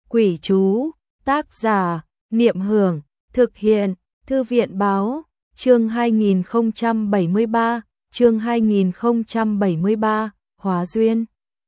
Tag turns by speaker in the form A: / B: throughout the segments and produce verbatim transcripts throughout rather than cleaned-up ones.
A: Quỷ chú, tác giả, Niệm Hưởng, thực hiện, Thư viện báo, chương hai nghìn không trăm bảy mươi ba, chương hai nghìn không trăm bảy mươi ba, hóa duyên.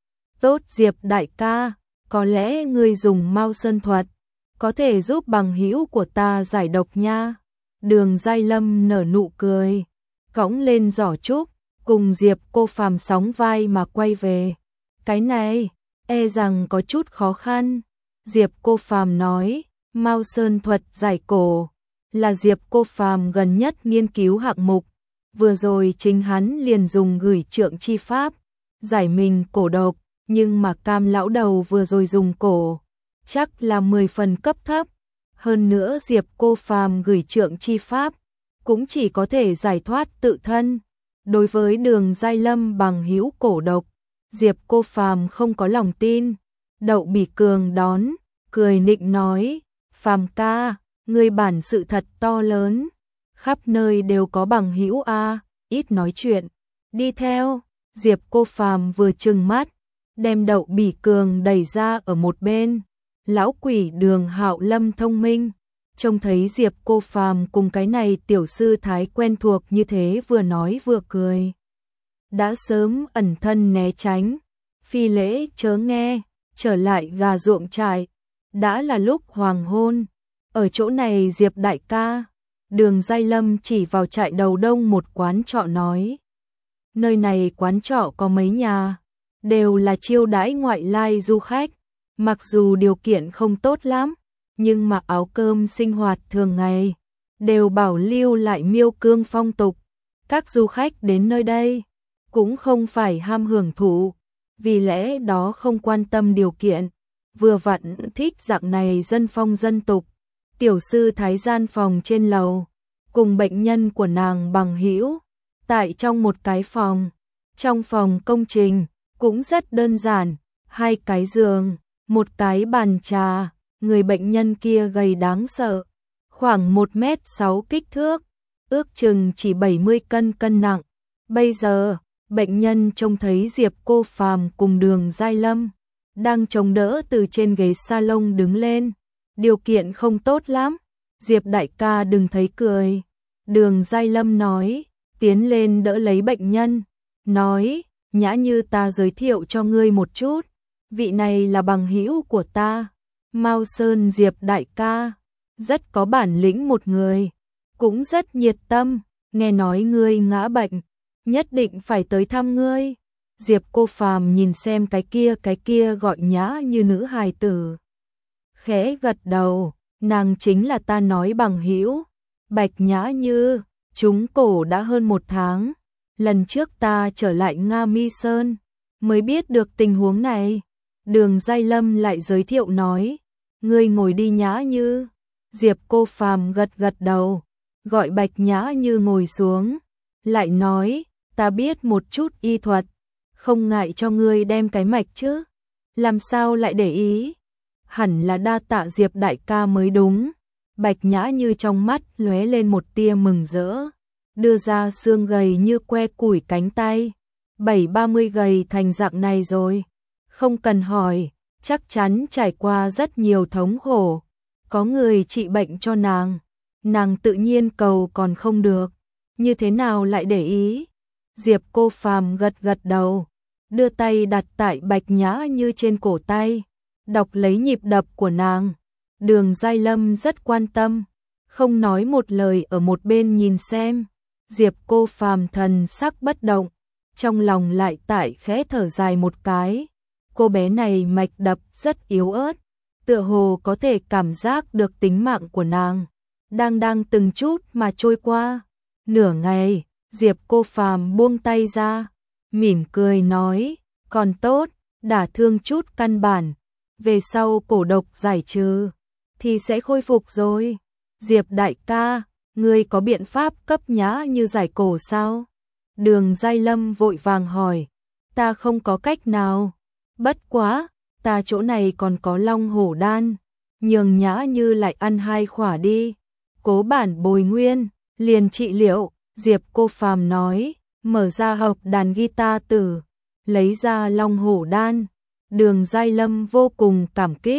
A: Tốt Diệp đại ca, có lẽ ngươi dùng Mao Sơn thuật, có thể giúp bằng hữu của ta giải độc nha. Đường Giai Lâm nở nụ cười, cõng lên giỏ trúc, cùng Diệp Cô Phàm sóng vai mà quay về. Cái này, e rằng có chút khó khăn. Diệp Cô Phàm nói, Mao Sơn thuật giải cổ, là Diệp Cô Phàm gần nhất nghiên cứu hạng mục. Vừa rồi chính hắn liền dùng gửi trượng chi pháp, giải mình cổ độc, nhưng mà Cam lão đầu vừa rồi dùng cổ, chắc là mười phần cấp thấp. Hơn nữa Diệp Cô Phàm gửi trượng chi pháp, cũng chỉ có thể giải thoát tự thân. Đối với Đường Giai Lâm bằng hữu cổ độc, Diệp Cô Phàm không có lòng tin. Đậu Bỉ Cường đón, cười nịnh nói, Phàm ca, ngươi bản sự thật to lớn, khắp nơi đều có bằng hữu a, ít nói chuyện, đi theo. Diệp Cô Phàm vừa trừng mắt, đem Đậu Bỉ Cường đẩy ra ở một bên. Lão quỷ Đường Hạo Lâm thông minh, trông thấy Diệp Cô Phàm cùng cái này tiểu sư thái quen thuộc như thế, vừa nói vừa cười, đã sớm ẩn thân né tránh. Phi lễ chớ nghe, trở lại gà ruộng trại, đã là lúc hoàng hôn. Ở chỗ này Diệp đại ca, Đường Giai Lâm chỉ vào trại đầu đông một quán trọ nói, nơi này quán trọ có mấy nhà, đều là chiêu đãi ngoại lai du khách. Mặc dù điều kiện không tốt lắm, nhưng mà áo cơm sinh hoạt thường ngày đều bảo lưu lại Miêu Cương phong tục. Các du khách đến nơi đây cũng không phải ham hưởng thụ, vì lẽ đó không quan tâm điều kiện, vừa vặn thích dạng này dân phong dân tục. Tiểu sư thái gian phòng trên lầu, cùng bệnh nhân của nàng bằng hữu tại trong một cái phòng. Trong phòng công trình cũng rất đơn giản, hai cái giường, một cái bàn trà. Người bệnh nhân kia gầy đáng sợ, khoảng một mét sáu kích thước, ước chừng chỉ bảy mươi cân cân nặng. Bây giờ, bệnh nhân trông thấy Diệp Cô Phàm cùng Đường Giai Lâm đang chống đỡ từ trên ghế salon đứng lên. Điều kiện không tốt lắm, Diệp đại ca đừng thấy cười. Đường Giai Lâm nói, tiến lên đỡ lấy bệnh nhân, nói, Nhã Như ta giới thiệu cho ngươi một chút, vị này là bằng hữu của ta, Mao Sơn Diệp đại ca, rất có bản lĩnh một người, cũng rất nhiệt tâm, nghe nói ngươi ngã bệnh, nhất định phải tới thăm ngươi. Diệp Cô Phàm nhìn xem cái kia cái kia gọi Nhã Như nữ hài tử, khẽ gật đầu, nàng chính là ta nói bằng hữu, Bạch Nhã Như. Chúng cổ đã hơn một tháng, lần trước ta trở lại Nga Mi Sơn mới biết được tình huống này. Đường Giai Lâm lại giới thiệu nói, ngươi ngồi đi Nhã Như. Diệp Cô Phàm gật gật đầu, gọi Bạch Nhã Như ngồi xuống, lại nói, ta biết một chút y thuật, không ngại cho ngươi đem cái mạch chứ. Làm sao lại để ý, hẳn là đa tạ Diệp đại ca mới đúng. Bạch Nhã Như trong mắt lóe lên một tia mừng rỡ, đưa ra xương gầy như que củi cánh tay, bảy ba mươi gầy thành dạng này rồi. Không cần hỏi, chắc chắn trải qua rất nhiều thống khổ, có người trị bệnh cho nàng, nàng tự nhiên cầu còn không được, như thế nào lại để ý. Diệp Cô Phàm gật gật đầu, đưa tay đặt tại Bạch Nhã Như trên cổ tay, đọc lấy nhịp đập của nàng. Đường Giai Lâm rất quan tâm, không nói một lời ở một bên nhìn xem. Diệp Cô Phàm thần sắc bất động, trong lòng lại tại khẽ thở dài một cái. Cô bé này mạch đập rất yếu ớt, tựa hồ có thể cảm giác được tính mạng của nàng đang đang từng chút mà trôi qua. Nửa ngày, Diệp Cô Phàm buông tay ra, mỉm cười nói, còn tốt, đả thương chút căn bản, về sau cổ độc giải trừ thì sẽ khôi phục rồi. Diệp đại ca, ngươi có biện pháp cấp Nhã Như giải cổ sao? Đường Giai Lâm vội vàng hỏi, ta không có cách nào, bất quá, ta chỗ này còn có Long Hổ đan, nhường Nhã Như lại ăn hai khỏa đi, cố bản bồi nguyên, liền trị liệu. Diệp Cô Phàm nói, mở ra hộp đàn guitar tử, lấy ra Long Hổ đan. Đường Giai Lâm vô cùng cảm kích,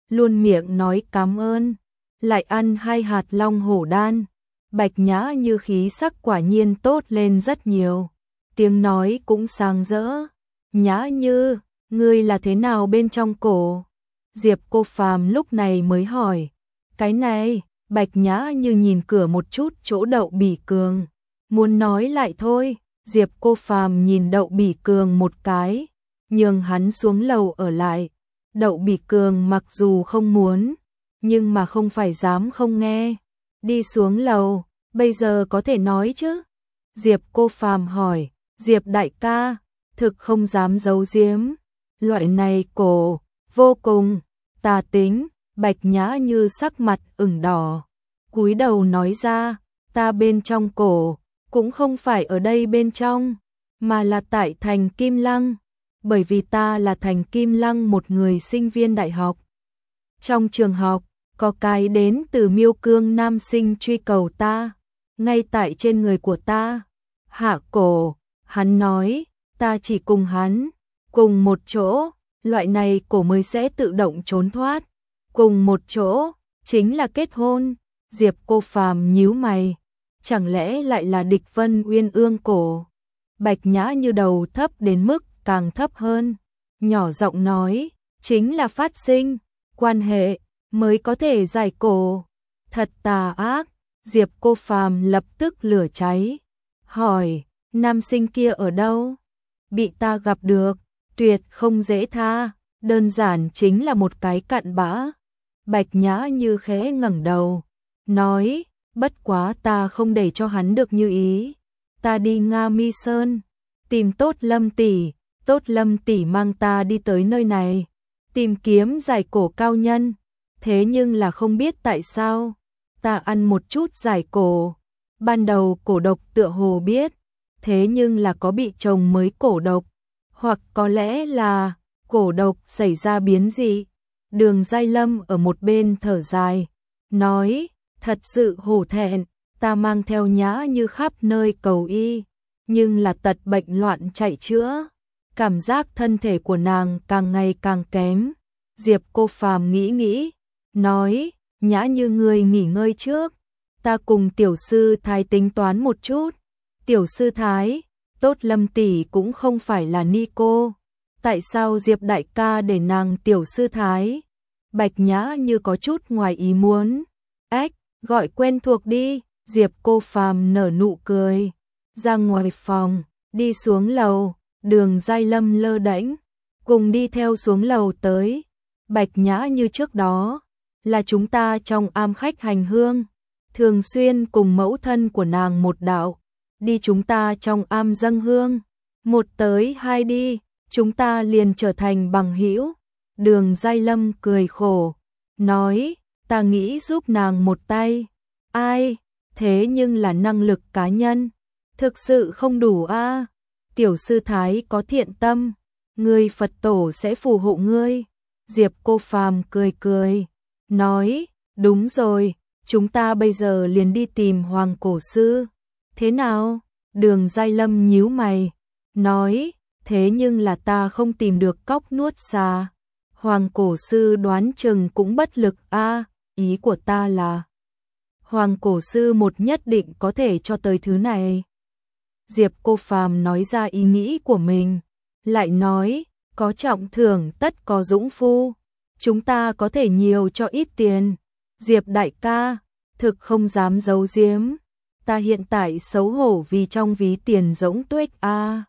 A: luôn miệng nói cảm ơn, lại ăn hai hạt long hổ đan. Bạch Nhã Như khí sắc quả nhiên tốt lên rất nhiều, tiếng nói cũng sáng rỡ. Nhã Như, ngươi là thế nào bên trong cổ? Diệp Cô Phàm lúc này mới hỏi. Cái này, Bạch Nhã Như nhìn cửa một chút chỗ Đậu Bỉ Cường, muốn nói lại thôi. Diệp Cô Phàm nhìn Đậu Bỉ Cường một cái, nhường hắn xuống lầu ở lại. Đậu Bỉ Cường mặc dù không muốn, nhưng mà không phải dám không nghe. Đi xuống lầu, bây giờ có thể nói chứ? Diệp Cô Phàm hỏi. Diệp đại ca, thực không dám giấu giếm. Loại này cổ, vô cùng tà tính. Bạch Nhã Như sắc mặt ửng đỏ, cúi đầu nói ra, ta bên trong cổ, cũng không phải ở đây bên trong, mà là tại thành Kim Lăng, bởi vì ta là thành Kim Lăng một người sinh viên đại học. Trong trường học, có cái đến từ Miêu Cương nam sinh truy cầu ta, ngay tại trên người của ta. Hạ cổ, hắn nói, ta chỉ cùng hắn, cùng một chỗ, loại này cổ mới sẽ tự động trốn thoát. Cùng một chỗ, chính là kết hôn. Diệp Cô Phàm nhíu mày, chẳng lẽ lại là Địch Vân Uyên ương cổ? Bạch Nhã Như đầu thấp đến mức càng thấp hơn, nhỏ giọng nói, chính là phát sinh quan hệ mới có thể giải cổ. Thật tà ác. Diệp Cô Phàm lập tức lửa cháy, hỏi, nam sinh kia ở đâu? Bị ta gặp được, tuyệt không dễ tha, đơn giản chính là một cái cặn bã. Bạch Nhã Như khẽ ngẩng đầu, nói, bất quá ta không để cho hắn được như ý. Ta đi Nga Mi Sơn, tìm Tốt Lâm tỷ, Tốt Lâm tỷ mang ta đi tới nơi này, tìm kiếm giải cổ cao nhân. Thế nhưng là không biết tại sao, ta ăn một chút giải cổ. Ban đầu cổ độc tựa hồ biết, thế nhưng là có bị chồng mới cổ độc, hoặc có lẽ là cổ độc xảy ra biến dị. Đường Giai Lâm ở một bên thở dài, nói, thật sự hổ thẹn, ta mang theo Nhã Như khắp nơi cầu y, nhưng là tật bệnh loạn chạy chữa, cảm giác thân thể của nàng càng ngày càng kém. Diệp Cô Phàm nghĩ nghĩ, nói, Nhã Như ngươi nghỉ ngơi trước, ta cùng tiểu sư thái tính toán một chút. Tiểu sư thái, Tốt Lâm tỷ cũng không phải là ni cô, tại sao Diệp đại ca để nàng tiểu sư thái? Bạch Nhã Như có chút ngoài ý muốn. Ách, gọi quen thuộc đi. Diệp Cô Phàm nở nụ cười, ra ngoài phòng, đi xuống lầu. Đường Giai Lâm lơ đễnh, cùng đi theo xuống lầu tới. Bạch Nhã Như trước đó, là chúng ta trong am khách hành hương, thường xuyên cùng mẫu thân của nàng một đạo, đi chúng ta trong am dâng hương, một tới hai đi, chúng ta liền trở thành bằng hữu. Đường Giai Lâm cười khổ, nói, ta nghĩ giúp nàng một tay. Ai, thế nhưng là năng lực cá nhân, thực sự không đủ a. Tiểu sư thái có thiện tâm, ngươi Phật tổ sẽ phù hộ ngươi. Diệp Cô Phàm cười cười, nói, đúng rồi, chúng ta bây giờ liền đi tìm Hoàng cổ sư. Thế nào? Đường Giai Lâm nhíu mày, nói, thế nhưng là ta không tìm được cóc nuốt xà. Hoàng cổ sư đoán chừng cũng bất lực a. Ý của ta là, Hoàng cổ sư một nhất định có thể cho tới thứ này. Diệp Cô Phàm nói ra ý nghĩ của mình, lại nói, có trọng thưởng tất có dũng phu, chúng ta có thể nhiều cho ít tiền. Diệp đại ca, thực không dám giấu giếm, ta hiện tại xấu hổ vì trong ví tiền rỗng tuếch a.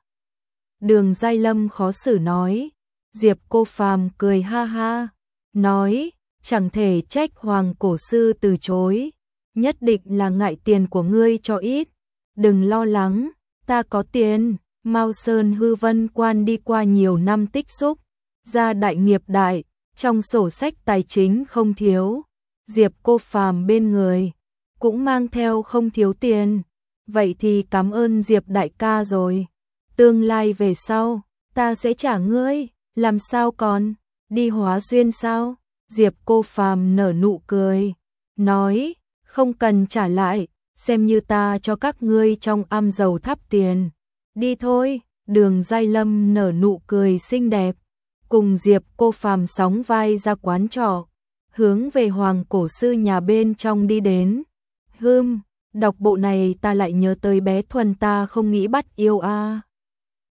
A: Đường Giai Lâm khó xử nói. Diệp Cô Phàm cười ha ha, nói, chẳng thể trách Hoàng cổ sư từ chối, nhất định là ngại tiền của ngươi cho ít. Đừng lo lắng, ta có tiền. Mao Sơn Hư Vân Quan đi qua nhiều năm tích xúc, gia đại nghiệp đại, trong sổ sách tài chính không thiếu. Diệp Cô Phàm bên người cũng mang theo không thiếu tiền. Vậy thì cảm ơn Diệp đại ca rồi, tương lai về sau ta sẽ trả ngươi. Làm sao còn, đi hóa duyên sao? Diệp Cô Phàm nở nụ cười, nói, không cần trả lại, xem như ta cho các ngươi trong am giàu thắp tiền. Đi thôi. Đường Giai Lâm nở nụ cười xinh đẹp, cùng Diệp Cô Phàm sóng vai ra quán trọ. hướng về Hoàng cổ sư nhà bên trong đi đến. Hưm, đọc bộ này ta lại nhớ tới bé Thuần ta không nghĩ bắt yêu a.